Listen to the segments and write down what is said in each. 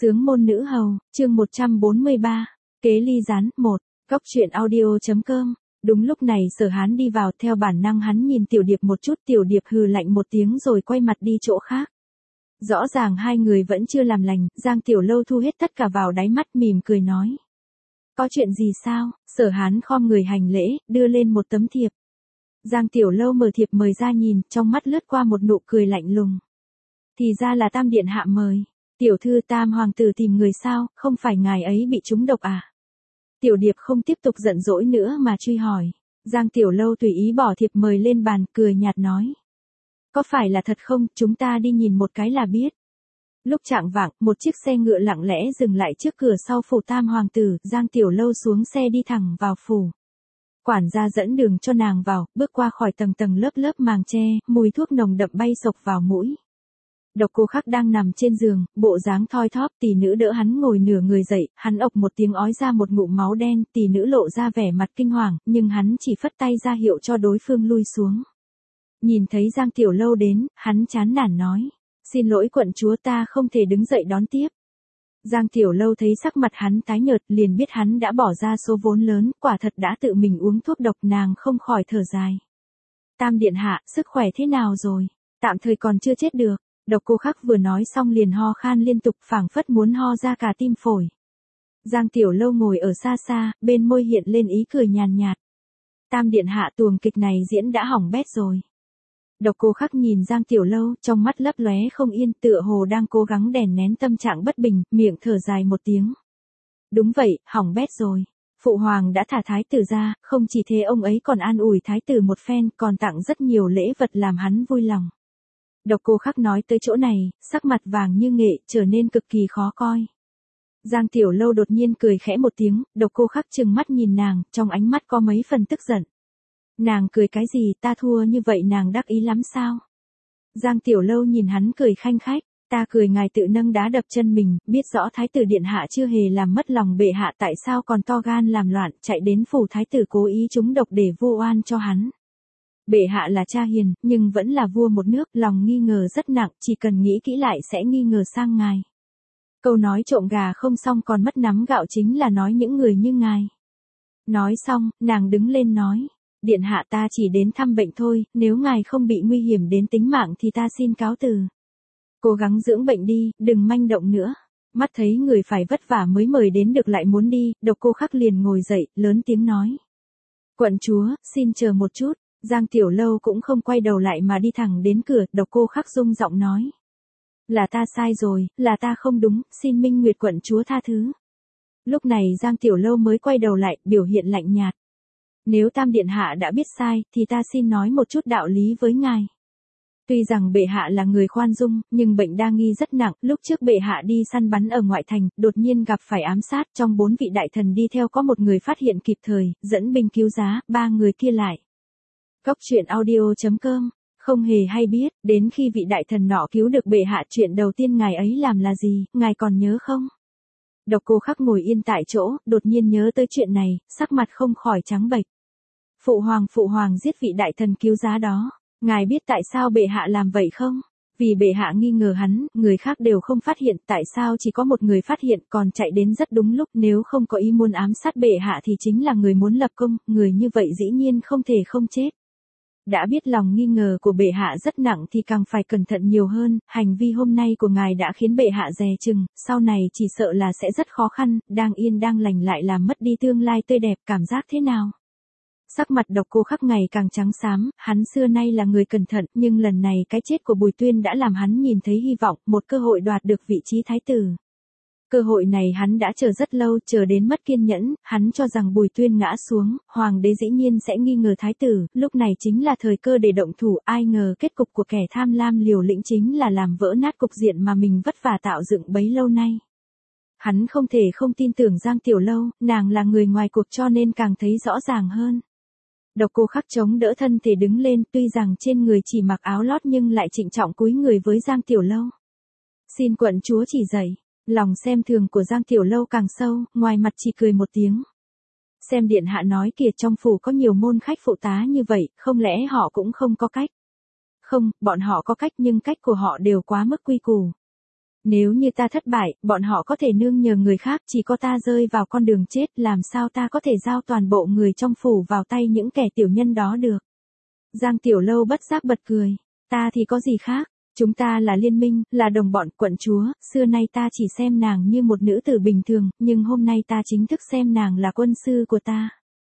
Sướng môn nữ hầu, chương 143, kế ly gián, 1, góc truyện audio.com. Đúng lúc này Sở Hán đi vào, theo bản năng hắn nhìn Tiểu Điệp một chút, Tiểu Điệp hừ lạnh một tiếng rồi quay mặt đi chỗ khác. Rõ ràng hai người vẫn chưa làm lành, Giang Tiểu Lâu thu hết tất cả vào đáy mắt mỉm cười nói. Có chuyện gì sao? Sở Hán khom người hành lễ, đưa lên một tấm thiệp. Giang Tiểu Lâu mở thiệp mời ra nhìn, trong mắt lướt qua một nụ cười lạnh lùng. Thì ra là Tam Điện Hạ mời. Tiểu thư Tam Hoàng tử tìm người sao, không phải ngài ấy bị trúng độc à? Tiểu Điệp không tiếp tục giận dỗi nữa mà truy hỏi. Giang Tiểu Lâu tùy ý bỏ thiệp mời lên bàn, cười nhạt nói. Có phải là thật không, chúng ta đi nhìn một cái là biết. Lúc chạng vạng, một chiếc xe ngựa lặng lẽ dừng lại trước cửa sau phủ Tam Hoàng tử, Giang Tiểu Lâu xuống xe đi thẳng vào phủ. Quản gia dẫn đường cho nàng vào, bước qua khỏi tầng tầng lớp lớp màng tre, mùi thuốc nồng đậm bay sộc vào mũi. Độc Cô Khắc đang nằm trên giường, bộ dáng thoi thóp, tỷ nữ đỡ hắn ngồi nửa người dậy, hắn ộc một tiếng ói ra một ngụm máu đen, tỷ nữ lộ ra vẻ mặt kinh hoàng, nhưng hắn chỉ phất tay ra hiệu cho đối phương lui xuống. Nhìn thấy Giang Tiểu Lâu đến, hắn chán nản nói, xin lỗi quận chúa, ta không thể đứng dậy đón tiếp. Giang Tiểu Lâu thấy sắc mặt hắn tái nhợt, liền biết hắn đã bỏ ra số vốn lớn, quả thật đã tự mình uống thuốc độc, nàng không khỏi thở dài. Tam Điện Hạ, sức khỏe thế nào rồi? Tạm thời còn chưa chết được. Độc Cô Khắc vừa nói xong liền ho khan liên tục, phảng phất muốn ho ra cả tim phổi. Giang Tiểu Lâu ngồi ở xa xa, bên môi hiện lên ý cười nhàn nhạt. Tam Điện Hạ, tuồng kịch này diễn đã hỏng bét rồi. Độc Cô Khắc nhìn Giang Tiểu Lâu, trong mắt lấp lóe không yên, tựa hồ đang cố gắng đè nén tâm trạng bất bình, miệng thở dài một tiếng. Đúng vậy, hỏng bét rồi. Phụ hoàng đã thả thái tử ra, không chỉ thế ông ấy còn an ủi thái tử một phen, còn tặng rất nhiều lễ vật làm hắn vui lòng. Độc Cô Khắc nói tới chỗ này, sắc mặt vàng như nghệ, trở nên cực kỳ khó coi. Giang Tiểu Lâu đột nhiên cười khẽ một tiếng, Độc Cô Khắc trừng mắt nhìn nàng, trong ánh mắt có mấy phần tức giận. Nàng cười cái gì, ta thua như vậy nàng đắc ý lắm sao? Giang Tiểu Lâu nhìn hắn cười khanh khách, ta cười ngài tự nâng đá đập chân mình, biết rõ thái tử điện hạ chưa hề làm mất lòng bệ hạ, tại sao còn to gan làm loạn, chạy đến phủ thái tử cố ý trúng độc để vu oan cho hắn. Bệ hạ là cha hiền, nhưng vẫn là vua một nước, lòng nghi ngờ rất nặng, chỉ cần nghĩ kỹ lại sẽ nghi ngờ sang ngài. Câu nói trộm gà không xong còn mất nắm gạo chính là nói những người như ngài. Nói xong, nàng đứng lên nói, Điện Hạ, ta chỉ đến thăm bệnh thôi, nếu ngài không bị nguy hiểm đến tính mạng thì ta xin cáo từ. Cố gắng dưỡng bệnh đi, đừng manh động nữa. Mắt thấy người phải vất vả mới mời đến được lại muốn đi, Độc Cô Khắc liền ngồi dậy, lớn tiếng nói. Quận chúa, xin chờ một chút. Giang Tiểu Lâu cũng không quay đầu lại mà đi thẳng đến cửa, Độc Cô Khắc rung giọng nói. Là ta sai rồi, là ta không đúng, xin Minh Nguyệt quận chúa tha thứ. Lúc này Giang Tiểu Lâu mới quay đầu lại, biểu hiện lạnh nhạt. Nếu Tam Điện Hạ đã biết sai, thì ta xin nói một chút đạo lý với ngài. Tuy rằng bệ hạ là người khoan dung, nhưng bệnh đa nghi rất nặng, lúc trước bệ hạ đi săn bắn ở ngoại thành, đột nhiên gặp phải ám sát, trong 4 vị đại thần đi theo có một người phát hiện kịp thời, dẫn binh cứu giá, 3 người kia lại. Góc truyện audio.com, không hề hay biết, đến khi vị đại thần nọ cứu được bệ hạ, chuyện đầu tiên ngài ấy làm là gì, ngài còn nhớ không? Độc Cô Khắc ngồi yên tại chỗ, đột nhiên nhớ tới chuyện này, sắc mặt không khỏi trắng bệch. Phụ hoàng giết vị đại thần cứu giá đó, ngài biết tại sao bệ hạ làm vậy không? Vì bệ hạ nghi ngờ hắn, người khác đều không phát hiện, tại sao chỉ có một người phát hiện, còn chạy đến rất đúng lúc, nếu không có ý muốn ám sát bệ hạ thì chính là người muốn lập công, người như vậy dĩ nhiên không thể không chết. Đã biết lòng nghi ngờ của bệ hạ rất nặng thì càng phải cẩn thận nhiều hơn, hành vi hôm nay của ngài đã khiến bệ hạ dè chừng, sau này chỉ sợ là sẽ rất khó khăn, đang yên đang lành lại làm mất đi tương lai tươi đẹp, cảm giác thế nào? Sắc mặt Độc Cô Khắc ngày càng trắng xám, hắn xưa nay là người cẩn thận, nhưng lần này cái chết của Bùi Tuyên đã làm hắn nhìn thấy hy vọng, một cơ hội đoạt được vị trí thái tử. Cơ hội này hắn đã chờ rất lâu, chờ đến mất kiên nhẫn, hắn cho rằng Bùi Tuyên ngã xuống, hoàng đế dĩ nhiên sẽ nghi ngờ thái tử, lúc này chính là thời cơ để động thủ, ai ngờ kết cục của kẻ tham lam liều lĩnh chính là làm vỡ nát cục diện mà mình vất vả tạo dựng bấy lâu nay. Hắn không thể không tin tưởng Giang Tiểu Lâu, nàng là người ngoài cuộc cho nên càng thấy rõ ràng hơn. Độc Cô Khắc chống đỡ thân thể đứng lên, tuy rằng trên người chỉ mặc áo lót nhưng lại trịnh trọng cúi người với Giang Tiểu Lâu. Xin quận chúa chỉ dạy. Lòng xem thường của Giang Tiểu Lâu càng sâu, ngoài mặt chỉ cười một tiếng. Xem điện hạ nói kìa, trong phủ có nhiều môn khách phụ tá như vậy, không lẽ họ cũng không có cách? Không, bọn họ có cách nhưng cách của họ đều quá mức quy củ. Nếu như ta thất bại, bọn họ có thể nương nhờ người khác, chỉ có ta rơi vào con đường chết, làm sao ta có thể giao toàn bộ người trong phủ vào tay những kẻ tiểu nhân đó được. Giang Tiểu Lâu bất giác bật cười, ta thì có gì khác, chúng ta là liên minh, là đồng bọn quận chúa, xưa nay ta chỉ xem nàng như một nữ tử bình thường, nhưng hôm nay ta chính thức xem nàng là quân sư của ta.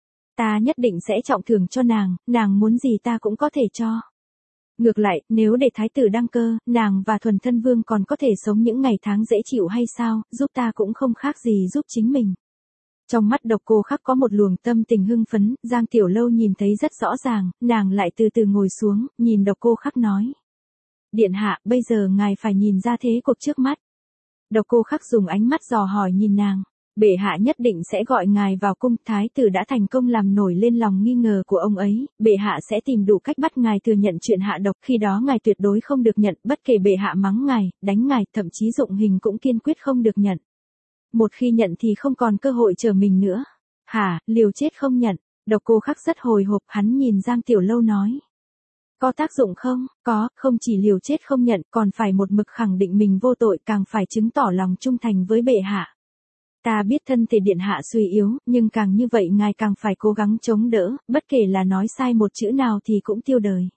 Ta nhất định sẽ trọng thưởng cho nàng muốn gì ta cũng có thể cho. Ngược lại, nếu để thái tử đăng cơ, nàng và thuần thân vương còn có thể sống những ngày tháng dễ chịu hay sao, giúp ta cũng không khác gì giúp chính mình. Trong mắt Độc Cô Khắc có một luồng tâm tình hưng phấn, Giang Tiểu Lâu nhìn thấy rất rõ ràng, nàng lại từ từ ngồi xuống, nhìn Độc Cô Khắc nói. Điện hạ, bây giờ ngài phải nhìn ra thế cuộc trước mắt. Độc Cô Khắc dùng ánh mắt dò hỏi nhìn nàng. Bệ hạ nhất định sẽ gọi ngài vào cung, thái tử đã thành công làm nổi lên lòng nghi ngờ của ông ấy, bệ hạ sẽ tìm đủ cách bắt ngài thừa nhận chuyện hạ độc, khi đó ngài tuyệt đối không được nhận, bất kể bệ hạ mắng ngài, đánh ngài, thậm chí dụng hình cũng kiên quyết không được nhận. Một khi nhận thì không còn cơ hội trở mình nữa. Hả, liều chết không nhận. Độc Cô Khắc rất hồi hộp, hắn nhìn Giang Tiểu Lâu nói. Có tác dụng không? Có, không chỉ liều chết không nhận, còn phải một mực khẳng định mình vô tội, càng phải chứng tỏ lòng trung thành với bệ hạ. Ta biết thân thể điện hạ suy yếu, nhưng càng như vậy ngài càng phải cố gắng chống đỡ, bất kể là nói sai một chữ nào thì cũng tiêu đời.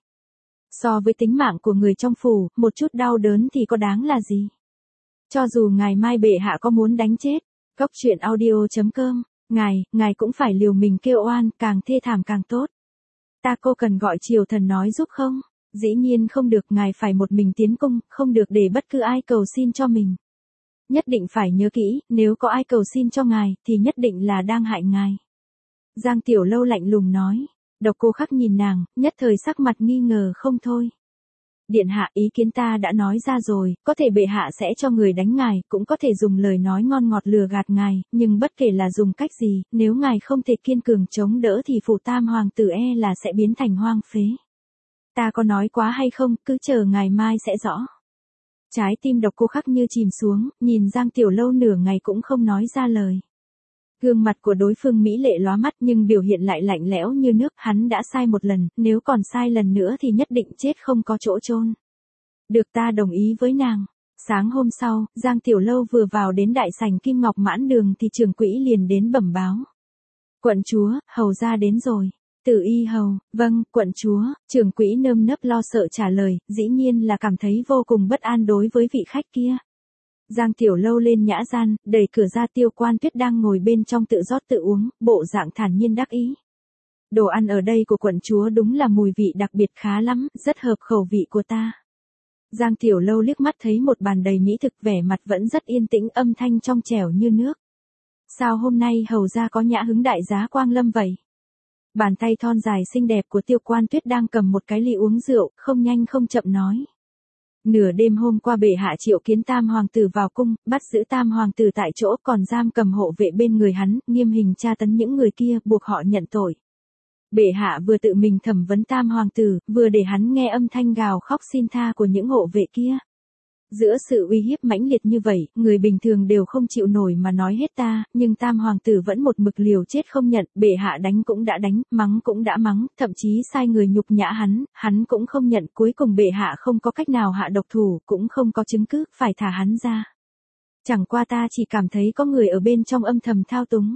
So với tính mạng của người trong phủ, một chút đau đớn thì có đáng là gì? Cho dù ngày mai bệ hạ có muốn đánh chết, Cốc Truyện Audio.com, ngài cũng phải liều mình kêu oan, càng thê thảm càng tốt. Ta cô cần gọi triều thần nói giúp không? Dĩ nhiên không được, ngài phải một mình tiến cung, không được để bất cứ ai cầu xin cho mình. Nhất định phải nhớ kỹ, nếu có ai cầu xin cho ngài, thì nhất định là đang hại ngài. Giang Tiểu Lâu lạnh lùng nói. Độc Cô Khắc nhìn nàng, nhất thời sắc mặt nghi ngờ không thôi. Điện hạ, ý kiến ta đã nói ra rồi, có thể bệ hạ sẽ cho người đánh ngài, cũng có thể dùng lời nói ngon ngọt lừa gạt ngài, nhưng bất kể là dùng cách gì, nếu ngài không thể kiên cường chống đỡ thì phủ Tam hoàng tử là sẽ biến thành hoang phế. Ta có nói quá hay không, cứ chờ ngày mai sẽ rõ. Trái tim Độc Cô Khắc như chìm xuống, nhìn Giang Tiểu Lâu nửa ngày cũng không nói ra lời. Gương mặt của đối phương mỹ lệ lóa mắt nhưng biểu hiện lại lạnh lẽo như nước, hắn đã sai một lần, nếu còn sai lần nữa thì nhất định chết không có chỗ chôn. Được, ta đồng ý với nàng. Sáng hôm sau, Giang Tiểu Lâu vừa vào đến đại sảnh Kim Ngọc Mãn Đường thì trưởng quỹ liền đến bẩm báo. Quận chúa, hầu ra đến rồi. Tử Y hầu, vâng, quận chúa, trưởng quỹ nơm nớp lo sợ trả lời, dĩ nhiên là cảm thấy vô cùng bất an đối với vị khách kia. Giang Tiểu Lâu lên nhã gian, đẩy cửa ra, Tiêu Quan Tuyết đang ngồi bên trong tự rót tự uống, bộ dạng thản nhiên đắc ý. Đồ ăn ở đây của quận chúa đúng là mùi vị đặc biệt khá lắm, rất hợp khẩu vị của ta. Giang Tiểu Lâu liếc mắt thấy một bàn đầy mỹ thực, vẻ mặt vẫn rất yên tĩnh, âm thanh trong trẻo như nước. Sao hôm nay hầu ra có nhã hứng đại giá quang lâm vậy? Bàn tay thon dài xinh đẹp của Tiêu Quan Tuyết đang cầm một cái ly uống rượu, không nhanh không chậm nói. Nửa đêm hôm qua bệ hạ triệu kiến Tam hoàng tử vào cung, bắt giữ Tam hoàng tử tại chỗ, còn giam cầm hộ vệ bên người hắn, nghiêm hình tra tấn những người kia, buộc họ nhận tội. Bệ hạ vừa tự mình thẩm vấn Tam hoàng tử, vừa để hắn nghe âm thanh gào khóc xin tha của những hộ vệ kia. Giữa sự uy hiếp mãnh liệt như vậy, người bình thường đều không chịu nổi mà nói hết ta, nhưng Tam hoàng tử vẫn một mực liều chết không nhận, bệ hạ đánh cũng đã đánh, mắng cũng đã mắng, thậm chí sai người nhục nhã hắn cũng không nhận, cuối cùng bệ hạ không có cách nào hạ độc thủ, cũng không có chứng cứ, phải thả hắn ra. Chẳng qua ta chỉ cảm thấy có người ở bên trong âm thầm thao túng.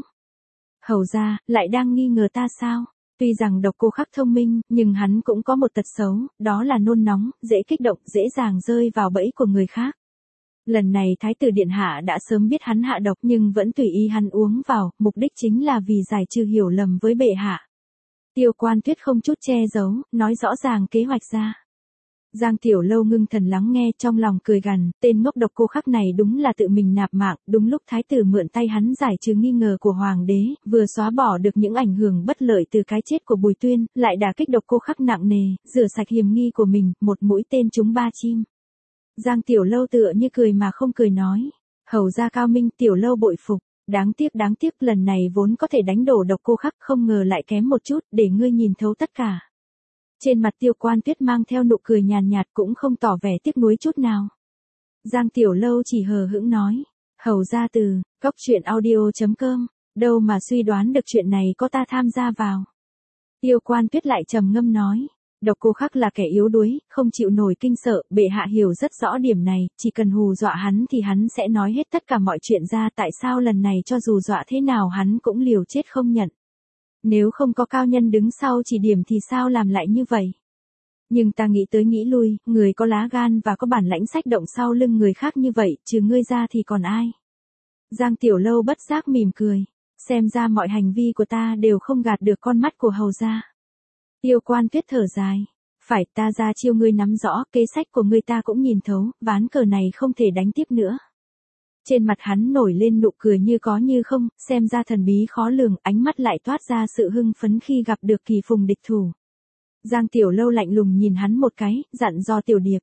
Hầu ra, lại đang nghi ngờ ta sao? Tuy rằng Độc Cô Khắc thông minh, nhưng hắn cũng có một tật xấu, đó là nôn nóng, dễ kích động, dễ dàng rơi vào bẫy của người khác. Lần này Thái tử Điện Hạ đã sớm biết hắn hạ độc nhưng vẫn tùy ý hắn uống vào, mục đích chính là vì giải trừ hiểu lầm với bệ hạ. Tiêu Quan Tuyết không chút che giấu, nói rõ ràng kế hoạch ra. Giang Tiểu Lâu ngưng thần lắng nghe, trong lòng cười gằn, tên ngốc Độc Cô Khắc này đúng là tự mình nạp mạng, đúng lúc thái tử mượn tay hắn giải trừ nghi ngờ của hoàng đế, vừa xóa bỏ được những ảnh hưởng bất lợi từ cái chết của Bùi Tuyên, lại đả kích Độc Cô Khắc nặng nề, rửa sạch hiểm nghi của mình, một mũi tên trúng ba chim. Giang Tiểu Lâu tựa như cười mà không cười nói, hầu ra cao minh, Tiểu Lâu bội phục. Đáng tiếc lần này vốn có thể đánh đổ Độc Cô Khắc, không ngờ lại kém một chút, để ngươi nhìn thấu tất cả. Trên mặt Tiêu Quan Tuyết mang theo nụ cười nhàn nhạt, cũng không tỏ vẻ tiếc nuối chút nào. Giang Tiểu Lâu chỉ hờ hững nói, hầu ra từ, Cốc Truyện Audio.com, đâu mà suy đoán được chuyện này có ta tham gia vào. Tiêu Quan Tuyết lại trầm ngâm nói, Độc Cô Khắc là kẻ yếu đuối, không chịu nổi kinh sợ, bệ hạ hiểu rất rõ điểm này, chỉ cần hù dọa hắn thì hắn sẽ nói hết tất cả mọi chuyện ra, tại sao lần này cho dù dọa thế nào hắn cũng liều chết không nhận. Nếu không có cao nhân đứng sau chỉ điểm thì sao làm lại như vậy? Nhưng ta nghĩ tới nghĩ lui, người có lá gan và có bản lãnh xách động sau lưng người khác như vậy, trừ ngươi ra thì còn ai? Giang Tiểu Lâu bất giác mỉm cười. Xem ra mọi hành vi của ta đều không gạt được con mắt của hầu gia. Tiêu Quan Tuyết thở dài. Phải, ta ra chiêu ngươi nắm rõ, kế sách của ngươi ta cũng nhìn thấu, ván cờ này không thể đánh tiếp nữa. Trên mặt hắn nổi lên nụ cười như có như không, xem ra thần bí khó lường, ánh mắt lại toát ra sự hưng phấn khi gặp được kỳ phùng địch thủ. Giang Tiểu Lâu lạnh lùng nhìn hắn một cái, dặn dò Tiểu Điệp.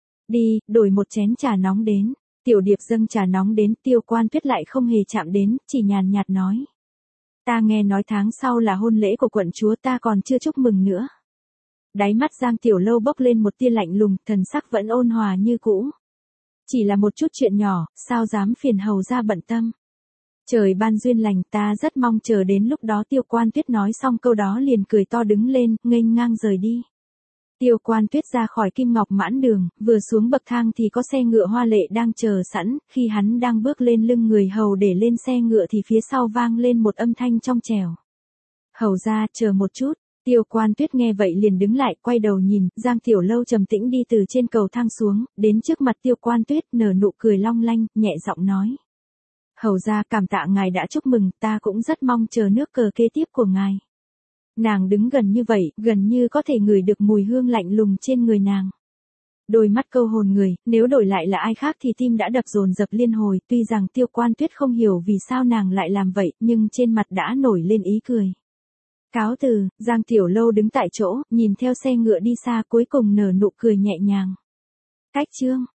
Đi, đổi một chén trà nóng đến. Tiểu Điệp dâng trà nóng đến, Tiêu Quan Tuyết lại không hề chạm đến, chỉ nhàn nhạt nói. Ta nghe nói tháng sau là hôn lễ của quận chúa, ta còn chưa chúc mừng nữa. Đáy mắt Giang Tiểu Lâu bốc lên một tia lạnh lùng, thần sắc vẫn ôn hòa như cũ. Chỉ là một chút chuyện nhỏ, sao dám phiền hầu ra bận tâm. Trời ban duyên lành, ta rất mong chờ đến lúc đó. Tiêu Quan Tuyết nói xong câu đó liền cười to đứng lên, nghênh ngang rời đi. Tiêu Quan Tuyết ra khỏi Kim Ngọc Mãn Đường, vừa xuống bậc thang thì có xe ngựa hoa lệ đang chờ sẵn, khi hắn đang bước lên lưng người hầu để lên xe ngựa thì phía sau vang lên một âm thanh trong trẻo. Hầu ra, chờ một chút. Tiêu Quan Tuyết nghe vậy liền đứng lại, quay đầu nhìn, Giang Tiểu Lâu trầm tĩnh đi từ trên cầu thang xuống, đến trước mặt Tiêu Quan Tuyết, nở nụ cười long lanh, nhẹ giọng nói. Hầu ra, cảm tạ ngài đã chúc mừng, ta cũng rất mong chờ nước cờ kế tiếp của ngài. Nàng đứng gần như vậy, gần như có thể ngửi được mùi hương lạnh lùng trên người nàng. Đôi mắt câu hồn người, nếu đổi lại là ai khác thì tim đã đập dồn dập liên hồi, tuy rằng Tiêu Quan Tuyết không hiểu vì sao nàng lại làm vậy, nhưng trên mặt đã nổi lên ý cười. Cáo từ, Giang Tiểu Lâu đứng tại chỗ, nhìn theo xe ngựa đi xa cuối cùng nở nụ cười nhẹ nhàng. Cách chương.